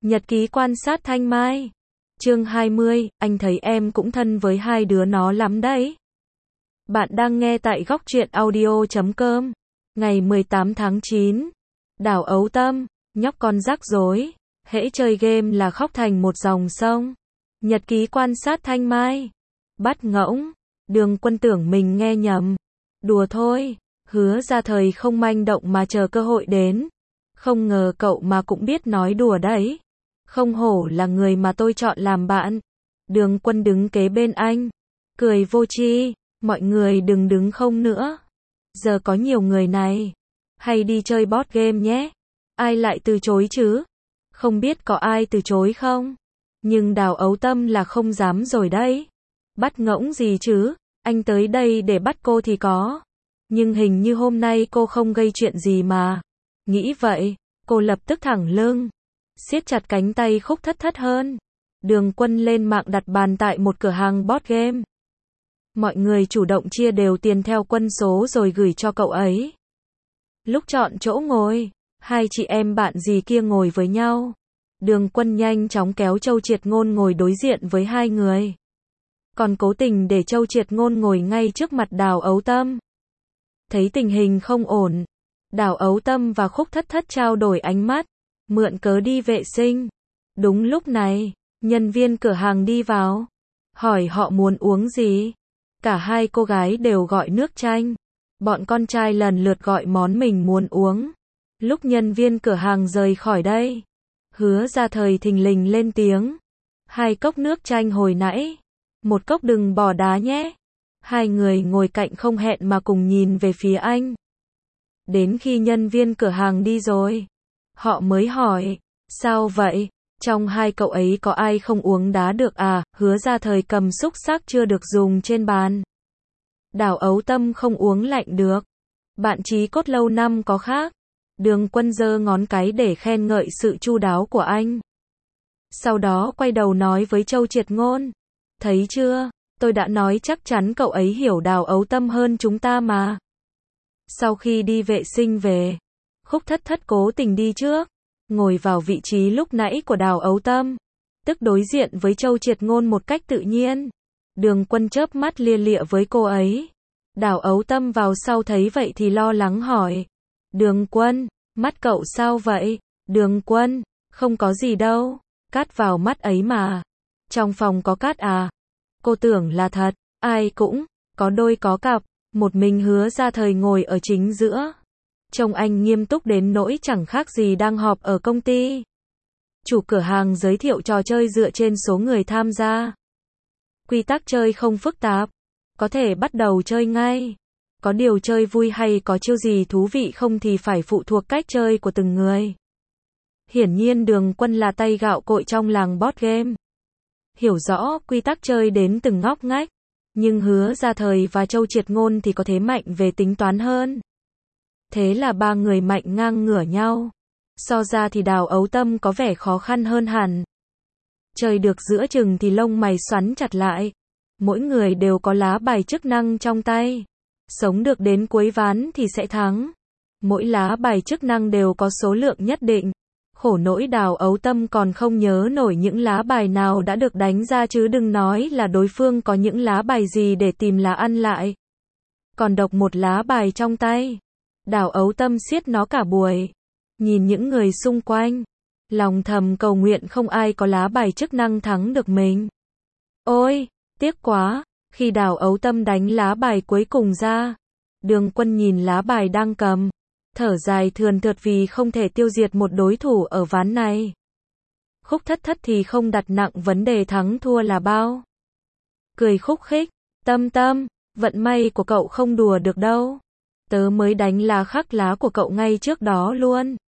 Nhật ký quan sát Thanh Mai. Chương 20, anh thấy em cũng thân với hai đứa nó lắm đấy. Bạn đang nghe tại góc truyện audio.com. Ngày 18 tháng 9. Đào Ấu Tâm, nhóc con rắc rối, hễ chơi game là khóc thành một dòng sông. Nhật ký quan sát Thanh Mai. Bắt ngỗng, Đường Quân tưởng mình nghe nhầm. Đùa thôi, Hứa Ra Thời không manh động mà chờ cơ hội đến. Không ngờ cậu mà cũng biết nói đùa đấy. Không hổ là người mà tôi chọn làm bạn. Đường Quân đứng kế bên anh, cười vô tri, mọi người đừng đứng không nữa. Giờ có nhiều người này, hay đi chơi board game nhé. Ai lại từ chối chứ? Không biết có ai từ chối không? Nhưng Đào Ấu Tâm là không dám rồi đấy. Bắt ngỗng gì chứ? Anh tới đây để bắt cô thì có. Nhưng hình như hôm nay cô không gây chuyện gì mà. Nghĩ vậy, cô lập tức thẳng lưng, siết chặt cánh tay Khúc Thất Thất hơn. Đường Quân lên mạng đặt bàn tại một cửa hàng board game. Mọi người chủ động chia đều tiền theo quân số rồi gửi cho cậu ấy. Lúc chọn chỗ ngồi, hai chị em bạn gì kia ngồi với nhau. Đường Quân nhanh chóng kéo Châu Triệt Ngôn ngồi đối diện với hai người. Còn cố tình để Châu Triệt Ngôn ngồi ngay trước mặt Đào Ấu Tâm. Thấy tình hình không ổn, Đào Ấu Tâm và Khúc Thất Thất trao đổi ánh mắt, mượn cớ đi vệ sinh. Đúng lúc này, nhân viên cửa hàng đi vào, hỏi họ muốn uống gì. Cả hai cô gái đều gọi nước chanh. Bọn con trai lần lượt gọi món mình muốn uống. Lúc nhân viên cửa hàng rời khỏi đây, Hứa Ra Thời thình lình lên tiếng. 2 cốc nước chanh hồi nãy. 1 cốc đừng bỏ đá nhé. Hai người ngồi cạnh không hẹn mà cùng nhìn về phía anh. Đến khi nhân viên cửa hàng đi rồi, họ mới hỏi, sao vậy? Trong hai cậu ấy có ai không uống đá được à? Hứa Ra Thời cầm xúc xắc chưa được dùng trên bàn. Đào Ấu Tâm không uống lạnh được. Bạn chí cốt lâu năm có khác. Đường Quân giơ ngón cái để khen ngợi sự chu đáo của anh. Sau đó quay đầu nói với Châu Triệt Ngôn. Thấy chưa? Tôi đã nói chắc chắn cậu ấy hiểu Đào Ấu Tâm hơn chúng ta mà. Sau khi đi vệ sinh về, Khúc Thất Thất cố tình đi trước, ngồi vào vị trí lúc nãy của Đào Ấu Tâm, tức đối diện với Châu Triệt Ngôn một cách tự nhiên. Đường Quân chớp mắt lia lịa với cô ấy. Đào Ấu Tâm vào sau thấy vậy thì lo lắng hỏi. Đường Quân, mắt cậu sao vậy? Đường Quân, không có gì đâu, cát vào mắt ấy mà. Trong phòng có cát à? Cô tưởng là thật, ai cũng có đôi có cặp. Một mình Hứa Ra Thời ngồi ở chính giữa. Trông anh nghiêm túc đến nỗi chẳng khác gì đang họp ở công ty. Chủ cửa hàng giới thiệu trò chơi dựa trên số người tham gia. Quy tắc chơi không phức tạp, có thể bắt đầu chơi ngay. Có điều chơi vui hay có chiêu gì thú vị không thì phải phụ thuộc cách chơi của từng người. Hiển nhiên Đường Quân là tay gạo cội trong làng board game. Hiểu rõ quy tắc chơi đến từng ngóc ngách. Nhưng Hứa Ra Thời và Châu Triệt Ngôn thì có thế mạnh về tính toán hơn. Thế là ba người mạnh ngang ngửa nhau. So ra thì Đào Ấu Tâm có vẻ khó khăn hơn hẳn. Chơi được giữa chừng thì lông mày xoắn chặt lại. Mỗi người đều có lá bài chức năng trong tay. Sống được đến cuối ván thì sẽ thắng. Mỗi lá bài chức năng đều có số lượng nhất định. Khổ nỗi Đào Ấu Tâm còn không nhớ nổi những lá bài nào đã được đánh ra chứ đừng nói là đối phương có những lá bài gì để tìm lá ăn lại. Còn độc một lá bài trong tay. Đào Ấu Tâm siết nó cả buổi. Nhìn những người xung quanh, lòng thầm cầu nguyện không ai có lá bài chức năng thắng được mình. Ôi, tiếc quá, khi Đào Ấu Tâm đánh lá bài cuối cùng ra, Đường Quân nhìn lá bài đang cầm, thở dài thườn thượt vì không thể tiêu diệt một đối thủ ở ván này. Khúc Thất Thất thì không đặt nặng vấn đề thắng thua là bao. Cười khúc khích, Tâm Tâm, vận may của cậu không đùa được đâu. Tớ mới đánh lá khắc lá của cậu ngay trước đó luôn.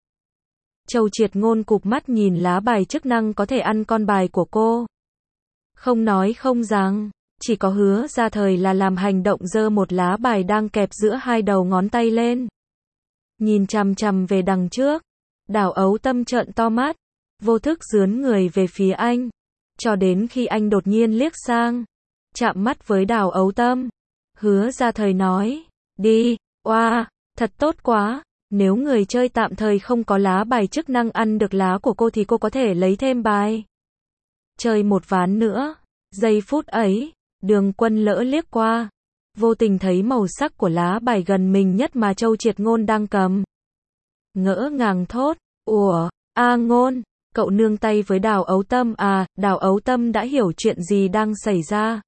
Châu Triệt Ngôn cụp mắt nhìn lá bài chức năng có thể ăn con bài của cô. Không nói không rằng, chỉ có Hứa Ra Thời là làm hành động giơ một lá bài đang kẹp giữa hai đầu ngón tay lên. Nhìn chằm chằm về đằng trước, Đào Ấu Tâm trợn to mắt, vô thức dướn người về phía anh, cho đến khi anh đột nhiên liếc sang, chạm mắt với Đào Ấu Tâm. Hứa Ra Thời nói, đi, oa, thật tốt quá, Nếu người chơi tạm thời không có lá bài chức năng ăn được lá của cô thì cô có thể lấy thêm bài. Chơi một ván nữa. Giây phút ấy, Đường Quân lỡ liếc qua, vô tình thấy màu sắc của lá bài gần mình nhất mà Châu Triệt Ngôn đang cầm. Ngỡ ngàng thốt, ủa, A Ngôn, cậu nương tay với Đào Ấu Tâm à? Đào Ấu Tâm đã hiểu chuyện gì đang xảy ra.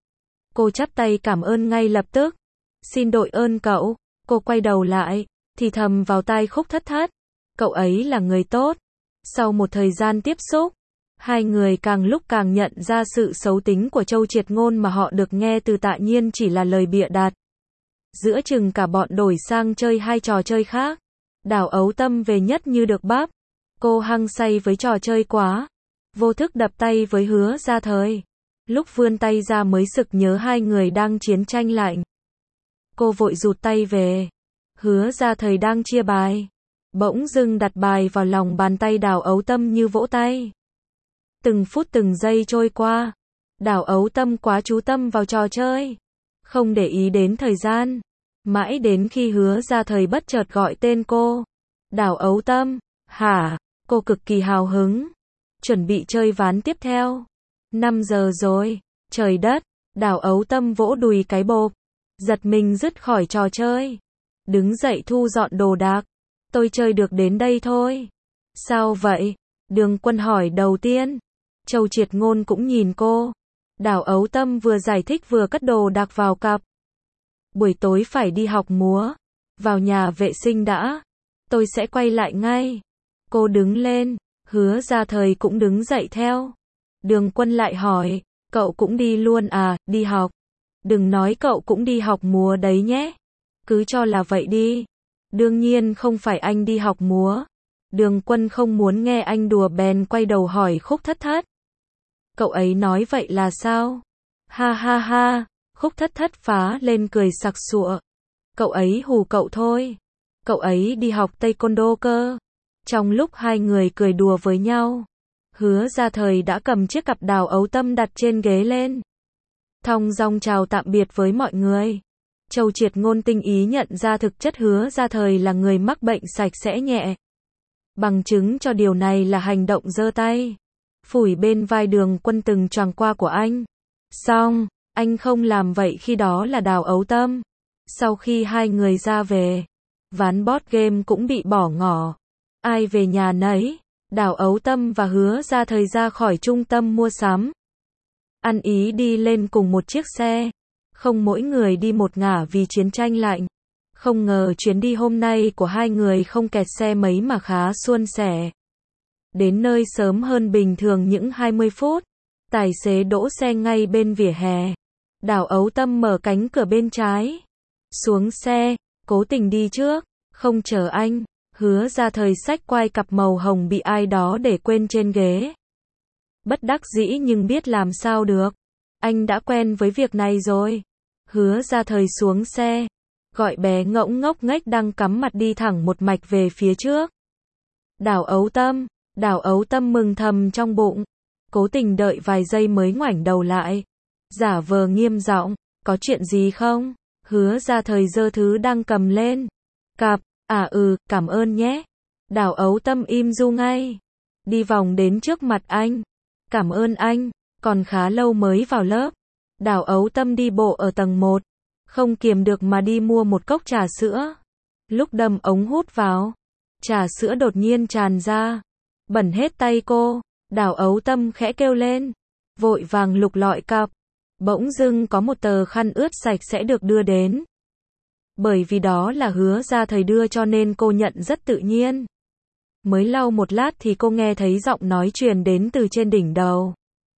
Cô chắp tay cảm ơn ngay lập tức. Xin đội ơn cậu. Cô quay đầu lại, thì thầm vào tai Khúc Thất Thất. Cậu ấy là người tốt. Sau một thời gian tiếp xúc, hai người càng lúc càng nhận ra sự xấu tính của Châu Triệt Ngôn mà họ được nghe từ Tạ Nhiên chỉ là lời bịa đặt. Giữa chừng cả bọn đổi sang chơi hai trò chơi khác. Đào Ấu Tâm về nhất như được bắp. Cô hăng say với trò chơi quá. Vô thức đập tay với Hứa Gia Thời. Lúc vươn tay ra mới sực nhớ hai người đang chiến tranh lạnh. Cô vội rụt tay về. Hứa Gia Thời đang chia bài. Bỗng dưng đặt bài vào lòng bàn tay Đào Ấu Tâm như vỗ tay. Từng phút từng giây trôi qua. Đào Ấu Tâm quá chú tâm vào trò chơi. Không để ý đến thời gian. Mãi đến khi Hứa Gia Thời bất chợt gọi tên cô. Đào Ấu Tâm. Hả? Cô cực kỳ hào hứng. Chuẩn bị chơi ván tiếp theo. 5 giờ rồi. Trời đất. Đào Ấu Tâm vỗ đùi cái bộp. Giật mình dứt khỏi trò chơi. Đứng dậy thu dọn đồ đạc. Tôi chơi được đến đây thôi. Sao vậy? Đường Quân hỏi đầu tiên. Châu Triệt Ngôn cũng nhìn cô. Đào Ấu Tâm vừa giải thích vừa cất đồ đạc vào cặp. Buổi tối phải đi học múa. Vào nhà vệ sinh đã. Tôi sẽ quay lại ngay. Cô đứng lên. Hứa Gia Thời cũng đứng dậy theo. Đường Quân lại hỏi. Cậu cũng đi luôn à? Đi học. Đừng nói cậu cũng đi học múa đấy nhé. Cứ cho là vậy đi. Đương nhiên không phải anh đi học múa. Đường Quân không muốn nghe anh đùa bèn quay đầu hỏi Khúc Thất Thất. Cậu ấy nói vậy là sao? Ha ha ha. Khúc Thất Thất phá lên cười sặc sụa. Cậu ấy hù cậu thôi. Cậu ấy đi học taekwondo cơ. Trong lúc hai người cười đùa với nhau, Hứa Gia Thời đã cầm chiếc cặp Đào Ấu Tâm đặt trên ghế lên. Thong dong chào tạm biệt với mọi người. Châu Triệt Ngôn tinh ý nhận ra thực chất Hứa Gia Thời là người mắc bệnh sạch sẽ nhẹ. Bằng chứng cho điều này là hành động giơ tay phủi bên vai Đường Quân từng choàng qua của anh. Xong, anh không làm vậy khi đó là Đào Ấu Tâm. Sau khi hai người ra về, ván board game cũng bị bỏ ngỏ. Ai về nhà nấy, Đào Ấu Tâm và Hứa Gia Thời ra khỏi trung tâm mua sắm. Ăn ý đi lên cùng một chiếc xe. Không mỗi người đi một ngả vì chiến tranh lạnh. Không ngờ chuyến đi hôm nay của hai người không kẹt xe mấy mà khá suôn sẻ. Đến nơi sớm hơn bình thường những 20 phút. Tài xế đỗ xe ngay bên vỉa hè. Đào Ấu Tâm mở cánh cửa bên trái. Xuống xe, cố tình đi trước, không chờ anh. Hứa Gia Thời xách quai cặp màu hồng bị ai đó để quên trên ghế. Bất đắc dĩ nhưng biết làm sao được. Anh đã quen với việc này rồi. Hứa Gia Thời xuống xe, gọi bé ngỗng ngốc nghếch đang cắm mặt đi thẳng một mạch về phía trước. Đào Ấu Tâm. Đào Ấu Tâm mừng thầm trong bụng. Cố tình đợi vài giây mới ngoảnh đầu lại. Giả vờ nghiêm giọng. Có chuyện gì không? Hứa Gia Thời giơ thứ đang cầm lên. Cặp. Cảm ơn nhé. Đào Ấu Tâm im du ngay. Đi vòng đến trước mặt anh. Cảm ơn anh. Còn khá lâu mới vào lớp. Đào Ấu Tâm đi bộ ở tầng 1. Không kiềm được mà đi mua một cốc trà sữa. Lúc đâm ống hút vào, trà sữa đột nhiên tràn ra. Bẩn hết tay cô. Đào Ấu Tâm khẽ kêu lên. Vội vàng lục lọi cặp. Bỗng dưng có một tờ khăn ướt sạch sẽ được đưa đến. Bởi vì đó là Hứa Gia Thời đưa cho nên cô nhận rất tự nhiên. Mới lau một lát thì cô nghe thấy giọng nói truyền đến từ trên đỉnh đầu.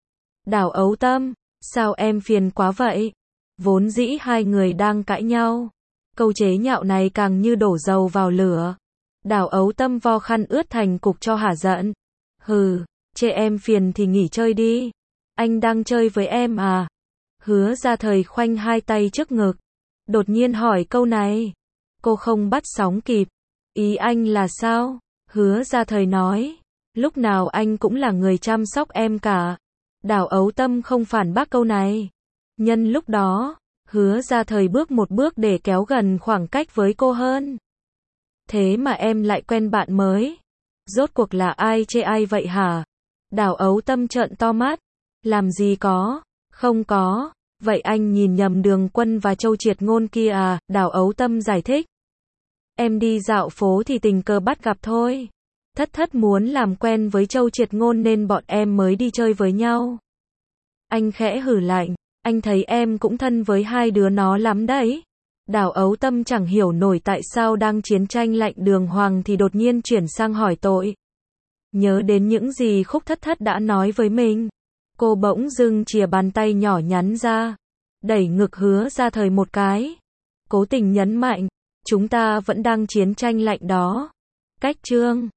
Đào Ấu Tâm, sao em phiền quá vậy? Vốn dĩ hai người đang cãi nhau. Câu chế nhạo này càng như đổ dầu vào lửa. Đào Ấu Tâm vo khăn ướt thành cục cho hả giận. Hừ, chê em phiền thì nghỉ chơi đi. Anh đang chơi với em à? Hứa Gia Thời khoanh hai tay trước ngực. Đột nhiên hỏi câu này. Cô không bắt sóng kịp. Ý anh là sao? Hứa Gia Thời nói. Lúc nào anh cũng là người chăm sóc em cả. Đào Ấu Tâm không phản bác câu này. Nhân lúc đó, Hứa Gia Thời bước một bước để kéo gần khoảng cách với cô hơn. Thế mà em lại quen bạn mới. Rốt cuộc là ai chê ai vậy hả? Đào Ấu Tâm trợn to mắt. Làm gì có, không có. Vậy anh nhìn nhầm Đường Quân và Châu Triệt Ngôn kia à? Đào Ấu Tâm giải thích. Em đi dạo phố thì tình cờ bắt gặp thôi. Thất Thất muốn làm quen với Châu Triệt Ngôn nên bọn em mới đi chơi với nhau. Anh khẽ hử lạnh, anh thấy em cũng thân với hai đứa nó lắm đấy. Đào Ấu Tâm chẳng hiểu nổi tại sao đang chiến tranh lạnh đường hoàng thì đột nhiên chuyển sang hỏi tội. Nhớ đến những gì Khúc Thất Thất đã nói với mình. Cô bỗng dưng chìa bàn tay nhỏ nhắn ra, đẩy ngực Hứa Ra Thời một cái. Cố tình nhấn mạnh, chúng ta vẫn đang chiến tranh lạnh đó. Cách chương